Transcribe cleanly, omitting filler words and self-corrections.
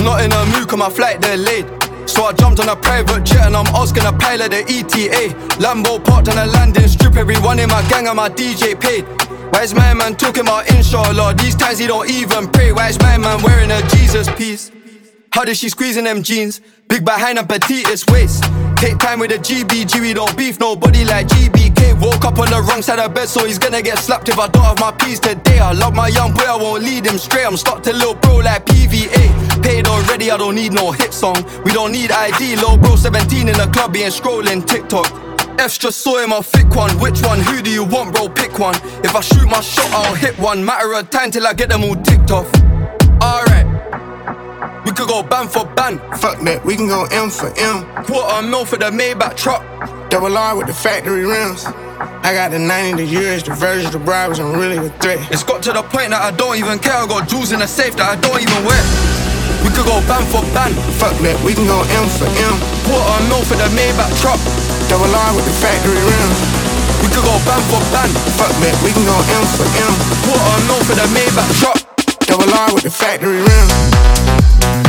not in a mood cause my flight delayed. So I jumped on a private jet and I'm asking a pilot the ETA. Lambo parked on a landing strip, everyone in my gang and my DJ paid. Why is my man talking about inshallah? These times he don't even pray. Why is my man wearing a Jesus piece? How does she squeeze in them jeans? Big behind and petitest waist. Take time with the GBG, we don't beef nobody like GBK. Woke up on the wrong side of bed, so he's gonna get slapped if I don't have my peace today. I love my young boy, I won't lead him straight. I'm stuck to little bro like PVA. Paid already, I don't need no hit song. We don't need ID, little bro 17 in the club, being scrolling TikTok. F's just saw him, I'll thick one. Which one? Who do you want, bro? Pick one. If I shoot my shot, I'll hit one. Matter of time till I get them all ticked off. Alright, we could go ban for ban. Fuck that, we can go M for M. $250,000 for the Maybach truck. Double R with the factory rims. I got the 90, the years, the versions, the bribes, I'm really a threat. It's got to the point that I don't even care. I got jewels in the safe that I don't even wear. We could go ban for ban. Fuck that, we can go M for M. $250,000 for the Maybach truck. Double R with the factory rims. We could go ban for ban. Fuck that, we can go M for M. $250,000 for the Maybach truck. Double R with the factory rims.